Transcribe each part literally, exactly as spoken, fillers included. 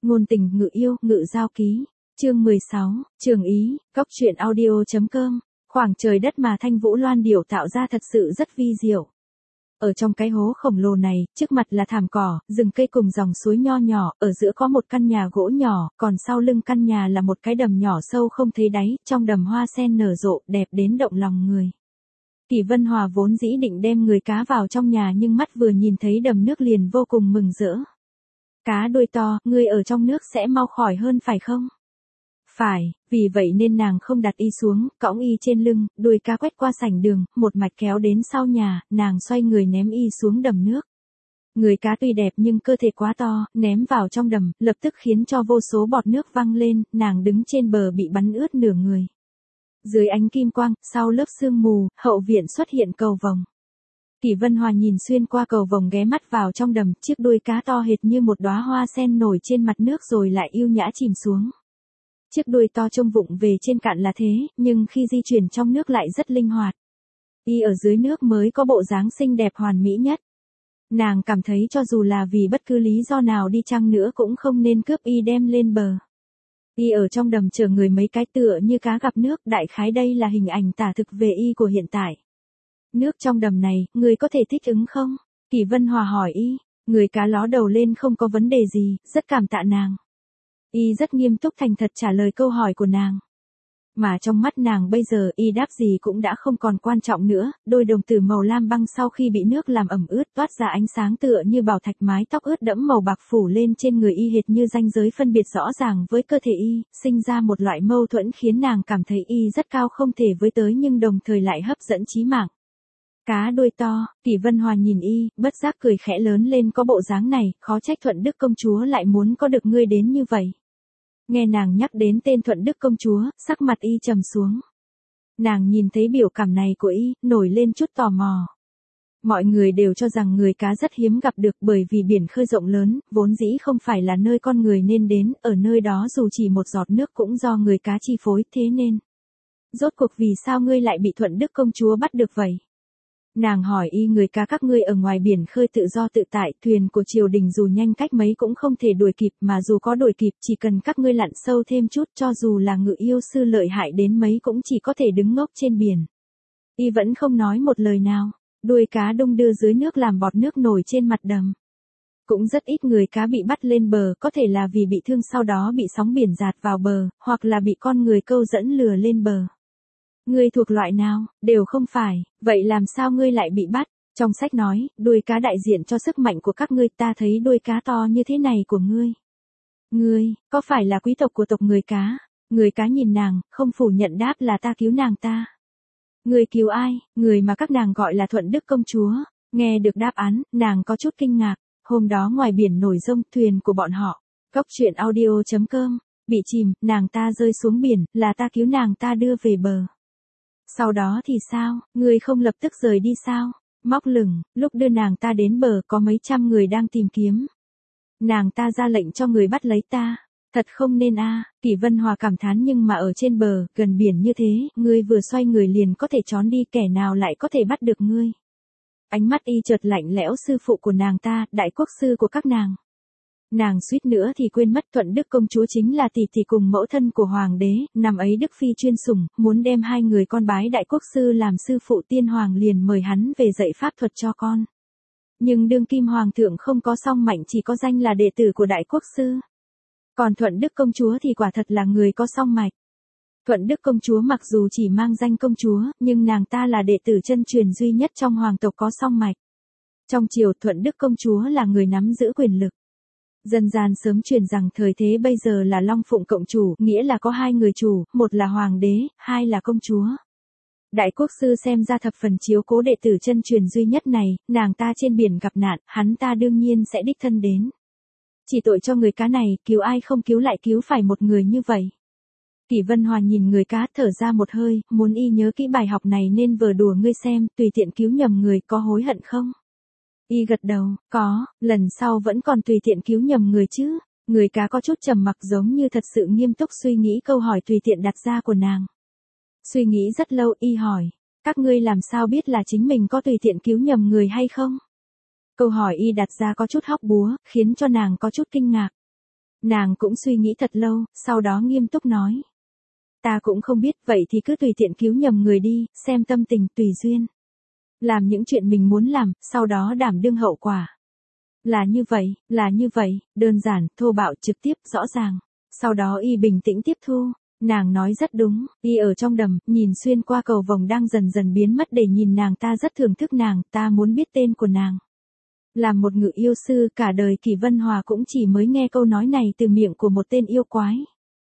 ngôn tình ngự yêu, ngự giao ký. Chương mười sáu, Trường Ý, Cốc truyện audio.com. Khoảng trời đất mà Thanh Vũ Loan điểu tạo ra thật sự rất vi diệu. Ở trong cái hố khổng lồ này, trước mặt là thảm cỏ, rừng cây cùng dòng suối nho nhỏ, ở giữa có một căn nhà gỗ nhỏ, còn sau lưng căn nhà là một cái đầm nhỏ sâu không thấy đáy, trong đầm hoa sen nở rộ, đẹp đến động lòng người. Kỷ Vân Hòa vốn dĩ định đem người cá vào trong nhà nhưng mắt vừa nhìn thấy đầm nước liền vô cùng mừng rỡ. Cá đuôi to, ngươi ở trong nước sẽ mau khỏi hơn phải không? Phải, vì vậy nên nàng không đặt y xuống, cõng y trên lưng, đuôi cá quét qua sảnh đường, một mạch kéo đến sau nhà, nàng xoay người ném y xuống đầm nước. Người cá tuy đẹp nhưng cơ thể quá to, ném vào trong đầm, lập tức khiến cho vô số bọt nước văng lên, nàng đứng trên bờ bị bắn ướt nửa người. Dưới ánh kim quang, sau lớp sương mù, hậu viện xuất hiện cầu vồng. Kỷ Vân Hòa nhìn xuyên qua cầu vồng ghé mắt vào trong đầm, chiếc đuôi cá to hệt như một đóa hoa sen nổi trên mặt nước rồi lại yêu nhã chìm xuống. Chiếc đuôi to trông vụng về trên cạn là thế, nhưng khi di chuyển trong nước lại rất linh hoạt. Y ở dưới nước mới có bộ dáng xinh đẹp hoàn mỹ nhất. Nàng cảm thấy cho dù là vì bất cứ lý do nào đi chăng nữa cũng không nên cướp y đem lên bờ. Y ở trong đầm chờ người mấy cái tựa như cá gặp nước, đại khái đây là hình ảnh tả thực về y của hiện tại. Nước trong đầm này, người có thể thích ứng không? Kỷ Vân Hòa hỏi y, người cá ló đầu lên không có vấn đề gì, rất cảm tạ nàng. Y rất nghiêm túc thành thật trả lời câu hỏi của nàng. Mà trong mắt nàng bây giờ y đáp gì cũng đã không còn quan trọng nữa, đôi đồng tử màu lam băng sau khi bị nước làm ẩm ướt toát ra ánh sáng tựa như bảo thạch, mái tóc ướt đẫm màu bạc phủ lên trên người y hệt như ranh giới phân biệt rõ ràng với cơ thể y, sinh ra một loại mâu thuẫn khiến nàng cảm thấy y rất cao không thể với tới nhưng đồng thời lại hấp dẫn chí mạng. Cá đuôi to, Kỷ Vân Hòa nhìn y, bất giác cười khẽ lớn lên, có bộ dáng này, khó trách Thuận Đức công chúa lại muốn có được ngươi đến như vậy. Nghe nàng nhắc đến tên Thuận Đức công chúa, sắc mặt y trầm xuống. Nàng nhìn thấy biểu cảm này của y, nổi lên chút tò mò. Mọi người đều cho rằng người cá rất hiếm gặp được bởi vì biển khơi rộng lớn, vốn dĩ không phải là nơi con người nên đến, ở nơi đó dù chỉ một giọt nước cũng do người cá chi phối, thế nên. Rốt cuộc vì sao ngươi lại bị Thuận Đức công chúa bắt được vậy? Nàng hỏi y, người cá các ngươi ở ngoài biển khơi tự do tự tại, thuyền của triều đình dù nhanh cách mấy cũng không thể đuổi kịp, mà dù có đuổi kịp chỉ cần các ngươi lặn sâu thêm chút, cho dù là ngự yêu sư lợi hại đến mấy cũng chỉ có thể đứng ngốc trên biển. Y vẫn không nói một lời nào, đuôi cá đung đưa dưới nước làm bọt nước nổi trên mặt đầm. Cũng rất ít người cá bị bắt lên bờ, có thể là vì bị thương sau đó bị sóng biển dạt vào bờ, hoặc là bị con người câu dẫn lừa lên bờ. Ngươi thuộc loại nào, đều không phải, vậy làm sao ngươi lại bị bắt? Trong sách nói, đuôi cá đại diện cho sức mạnh của các ngươi, ta thấy đuôi cá to như thế này của ngươi. Ngươi, có phải là quý tộc của tộc người cá? Người cá nhìn nàng, không phủ nhận đáp là ta cứu nàng ta. Ngươi cứu ai? Người mà các nàng gọi là Thuận Đức công chúa. Nghe được đáp án, nàng có chút kinh ngạc. Hôm đó ngoài biển nổi giông, thuyền của bọn họ, Cốc truyện audio.com, bị chìm, nàng ta rơi xuống biển, là ta cứu nàng ta đưa về bờ. Sau đó thì sao, ngươi không lập tức rời đi sao? Móc lửng, lúc đưa nàng ta đến bờ có mấy trăm người đang tìm kiếm. Nàng ta ra lệnh cho người bắt lấy ta. Thật không nên a. Kỷ Vân Hòa cảm thán, nhưng mà ở trên bờ, gần biển như thế, ngươi vừa xoay người liền có thể trốn đi, kẻ nào lại có thể bắt được ngươi? Ánh mắt y chợt lạnh lẽo, sư phụ của nàng ta, đại quốc sư của các nàng. Nàng suýt nữa thì quên mất Thuận Đức công chúa chính là tỷ tỷ cùng mẫu thân của hoàng đế, năm ấy Đức Phi chuyên sủng, muốn đem hai người con bái đại quốc sư làm sư phụ, tiên hoàng liền mời hắn về dạy pháp thuật cho con. Nhưng đương kim hoàng thượng không có song mạnh, chỉ có danh là đệ tử của đại quốc sư. Còn Thuận Đức công chúa thì quả thật là người có song mạch. Thuận Đức công chúa mặc dù chỉ mang danh công chúa, nhưng nàng ta là đệ tử chân truyền duy nhất trong hoàng tộc có song mạch. Trong triều, Thuận Đức công chúa là người nắm giữ quyền lực. Dân gian sớm truyền rằng thời thế bây giờ là Long Phụng cộng chủ, nghĩa là có hai người chủ, một là hoàng đế, hai là công chúa. Đại quốc sư xem ra thập phần chiếu cố đệ tử chân truyền duy nhất này, nàng ta trên biển gặp nạn, hắn ta đương nhiên sẽ đích thân đến. Chỉ tội cho người cá này, cứu ai không cứu lại cứu phải một người như vậy. Kỷ Vân Hòa nhìn người cá thở ra một hơi, muốn y nhớ kỹ bài học này nên vờ đùa ngươi xem, tùy tiện cứu nhầm người có hối hận không? Y gật đầu, có, lần sau vẫn còn tùy tiện cứu nhầm người chứ. Người cá có chút trầm mặc, giống như thật sự nghiêm túc suy nghĩ câu hỏi tùy tiện đặt ra của nàng. Suy nghĩ rất lâu, y hỏi, các ngươi làm sao biết là chính mình có tùy tiện cứu nhầm người hay không? Câu hỏi y đặt ra có chút hóc búa, khiến cho nàng có chút kinh ngạc. Nàng cũng suy nghĩ thật lâu, sau đó nghiêm túc nói. Ta cũng không biết, vậy thì cứ tùy tiện cứu nhầm người đi, xem tâm tình tùy duyên. Làm những chuyện mình muốn làm, sau đó đảm đương hậu quả. Là như vậy, là như vậy, đơn giản, thô bạo, trực tiếp, rõ ràng. Sau đó y bình tĩnh tiếp thu. Nàng nói rất đúng, y ở trong đầm, nhìn xuyên qua cầu vồng đang dần dần biến mất để nhìn nàng, ta rất thưởng thức nàng, ta muốn biết tên của nàng. Làm một ngự yêu sư cả đời Kỷ Vân Hòa cũng chỉ mới nghe câu nói này từ miệng của một tên yêu quái.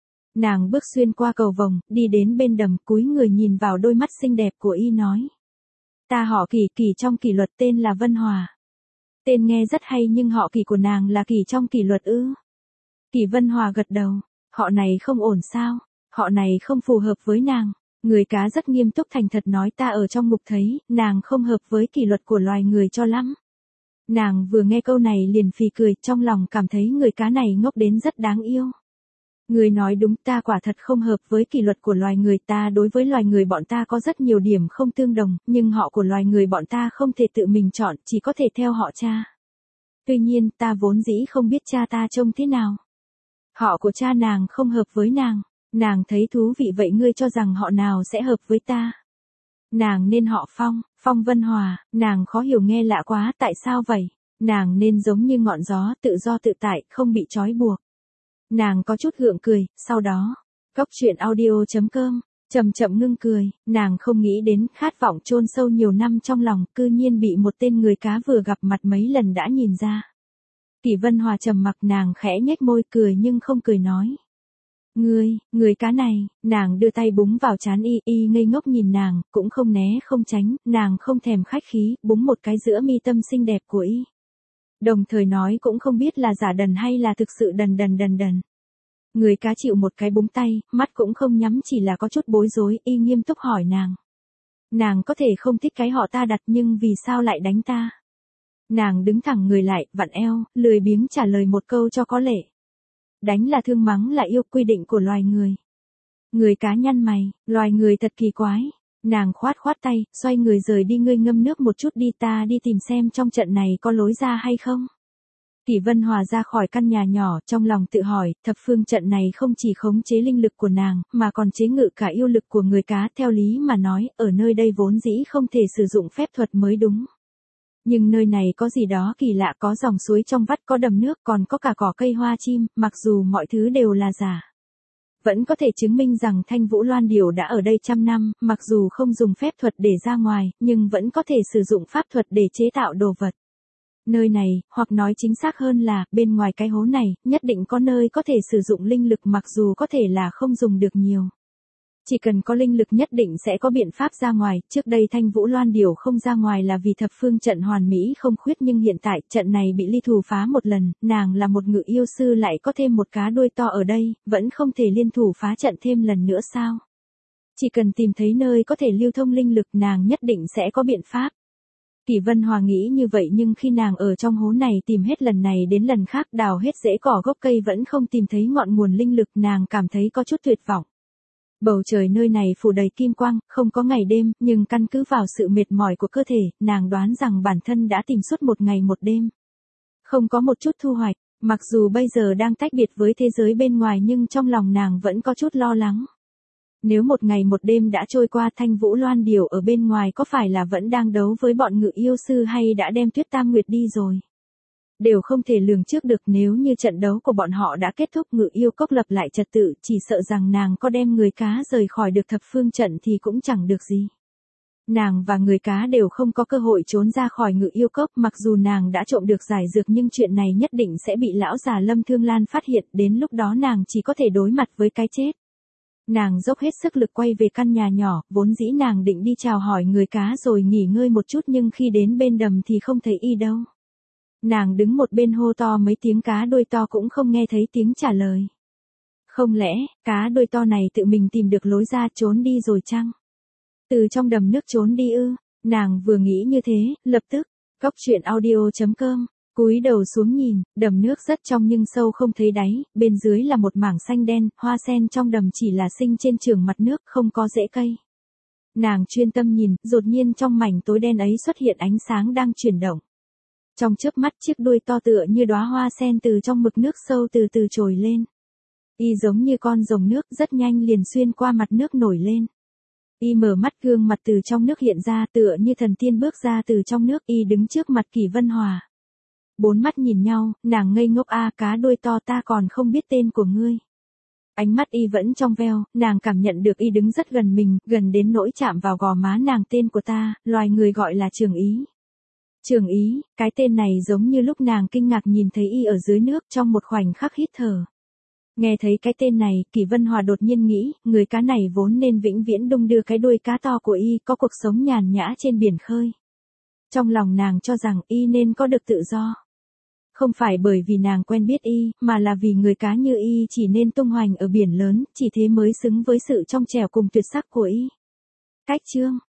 Nàng bước xuyên qua cầu vồng, đi đến bên đầm, cúi người nhìn vào đôi mắt xinh đẹp của y nói. Ta họ Kỷ, Kỷ trong kỷ luật tên là Vân Hòa. Tên nghe rất hay nhưng họ Kỷ của nàng là Kỷ trong kỷ luật ư? Kỷ Vân Hòa gật đầu, họ này không ổn sao, họ này không phù hợp với nàng. Người cá rất nghiêm túc thành thật nói, ta ở trong ngục thấy, nàng không hợp với kỷ luật của loài người cho lắm. Nàng vừa nghe câu này liền phì cười, trong lòng cảm thấy người cá này ngốc đến rất đáng yêu. Người nói đúng, ta quả thật không hợp với kỷ luật của loài người, ta đối với loài người bọn ta có rất nhiều điểm không tương đồng, nhưng họ của loài người bọn ta không thể tự mình chọn, chỉ có thể theo họ cha. Tuy nhiên, ta vốn dĩ không biết cha ta trông thế nào. Họ của cha nàng không hợp với nàng, nàng thấy thú vị vậy ngươi cho rằng họ nào sẽ hợp với ta? Nàng nên họ Phong, Phong Vân Hòa, nàng khó hiểu nghe lạ quá, tại sao vậy? Nàng nên giống như ngọn gió, tự do tự tại, không bị trói buộc. Nàng có chút gượng cười, sau đó, Cốc truyện audio chấm com, chậm chậm ngưng cười, nàng không nghĩ đến khát vọng chôn sâu nhiều năm trong lòng, cư nhiên bị một tên người cá vừa gặp mặt mấy lần đã nhìn ra. Kỷ Vân Hòa trầm mặc, nàng khẽ nhếch môi cười nhưng không cười nói. Ngươi, người cá này, nàng đưa tay búng vào trán y, y ngây ngốc nhìn nàng, cũng không né không tránh, nàng không thèm khách khí, búng một cái giữa mi tâm xinh đẹp của y. Đồng thời nói cũng không biết là giả đần hay là thực sự đần đần đần đần. Người cá chịu một cái búng tay, mắt cũng không nhắm, chỉ là có chút bối rối, y nghiêm túc hỏi nàng. Nàng có thể không thích cái họ ta đặt nhưng vì sao lại đánh ta? Nàng đứng thẳng người lại, vặn eo, lười biếng trả lời một câu cho có lệ. Đánh là thương, mắng là yêu, quy định của loài người. Người cá nhăn mày, loài người thật kỳ quái. Nàng khoát khoát tay, xoay người rời đi, ngươi ngâm nước một chút đi, ta đi tìm xem trong trận này có lối ra hay không. Kỷ Vân Hòa ra khỏi căn nhà nhỏ, trong lòng tự hỏi, thập phương trận này không chỉ khống chế linh lực của nàng, mà còn chế ngự cả yêu lực của người cá, theo lý mà nói, ở nơi đây vốn dĩ không thể sử dụng phép thuật mới đúng. Nhưng nơi này có gì đó kỳ lạ, có dòng suối trong vắt, có đầm nước, còn có cả cỏ cây hoa chim, mặc dù mọi thứ đều là giả. Vẫn có thể chứng minh rằng Thanh Vũ Loan Điểu đã ở đây trăm năm, mặc dù không dùng phép thuật để ra ngoài, nhưng vẫn có thể sử dụng pháp thuật để chế tạo đồ vật. Nơi này, hoặc nói chính xác hơn là, bên ngoài cái hố này, nhất định có nơi có thể sử dụng linh lực mặc dù có thể là không dùng được nhiều. Chỉ cần có linh lực nhất định sẽ có biện pháp ra ngoài, trước đây Thanh Vũ Loan Điểu không ra ngoài là vì thập phương trận hoàn mỹ không khuyết, nhưng hiện tại trận này bị ly thủ phá một lần, nàng là một ngự yêu sư lại có thêm một cá đuôi to ở đây, vẫn không thể liên thủ phá trận thêm lần nữa sao? Chỉ cần tìm thấy nơi có thể lưu thông linh lực nàng nhất định sẽ có biện pháp. Kỷ Vân Hòa nghĩ như vậy nhưng khi nàng ở trong hố này tìm hết lần này đến lần khác, đào hết rễ cỏ gốc cây vẫn không tìm thấy ngọn nguồn linh lực, nàng cảm thấy có chút tuyệt vọng. Bầu trời nơi này phủ đầy kim quang, không có ngày đêm, nhưng căn cứ vào sự mệt mỏi của cơ thể, nàng đoán rằng bản thân đã tìm suốt một ngày một đêm. Không có một chút thu hoạch, mặc dù bây giờ đang tách biệt với thế giới bên ngoài nhưng trong lòng nàng vẫn có chút lo lắng. Nếu một ngày một đêm đã trôi qua, Thanh Vũ Loan Điểu ở bên ngoài có phải là vẫn đang đấu với bọn ngự yêu sư hay đã đem Tuyết Tam Nguyệt đi rồi? Đều không thể lường trước được, nếu như trận đấu của bọn họ đã kết thúc, ngự yêu cốc lập lại trật tự, chỉ sợ rằng nàng có đem người cá rời khỏi được thập phương trận thì cũng chẳng được gì. Nàng và người cá đều không có cơ hội trốn ra khỏi ngự yêu cốc, mặc dù nàng đã trộm được giải dược nhưng chuyện này nhất định sẽ bị lão già Lâm Thương Lan phát hiện, đến lúc đó nàng chỉ có thể đối mặt với cái chết. Nàng dốc hết sức lực quay về căn nhà nhỏ, vốn dĩ nàng định đi chào hỏi người cá rồi nghỉ ngơi một chút nhưng khi đến bên đầm thì không thấy y đâu. Nàng đứng một bên hô to mấy tiếng, cá đuôi to cũng không nghe thấy tiếng trả lời. Không lẽ, cá đuôi to này tự mình tìm được lối ra trốn đi rồi chăng? Từ trong đầm nước trốn đi ư? Nàng vừa nghĩ như thế, lập tức, Cốc truyện audio chấm com, cúi đầu xuống nhìn, đầm nước rất trong nhưng sâu không thấy đáy, bên dưới là một mảng xanh đen, hoa sen trong đầm chỉ là sinh trên trường mặt nước, không có rễ cây. Nàng chuyên tâm nhìn, đột nhiên trong mảnh tối đen ấy xuất hiện ánh sáng đang chuyển động. Trong chớp mắt chiếc đuôi to tựa như đóa hoa sen từ trong mực nước sâu từ từ trồi lên. Y giống như con rồng nước rất nhanh liền xuyên qua mặt nước nổi lên. Y mở mắt gương mặt từ trong nước hiện ra tựa như thần tiên bước ra từ trong nước. Y đứng trước mặt Kỷ Vân Hòa. Bốn mắt nhìn nhau, nàng ngây ngốc a cá đuôi to ta còn không biết tên của ngươi. Ánh mắt Y vẫn trong veo, nàng cảm nhận được Y đứng rất gần mình, gần đến nỗi chạm vào gò má nàng tên của ta, loài người gọi là Trường Ý. Trường Ý, cái tên này giống như lúc nàng kinh ngạc nhìn thấy Y ở dưới nước trong một khoảnh khắc hít thở. Nghe thấy cái tên này, Kỷ Vân Hòa đột nhiên nghĩ, người cá này vốn nên vĩnh viễn đung đưa cái đuôi cá to của Y có cuộc sống nhàn nhã trên biển khơi. Trong lòng nàng cho rằng Y nên có được tự do. Không phải bởi vì nàng quen biết Y, mà là vì người cá như Y chỉ nên tung hoành ở biển lớn, chỉ thế mới xứng với sự trong trẻo cùng tuyệt sắc của Y. Cách chương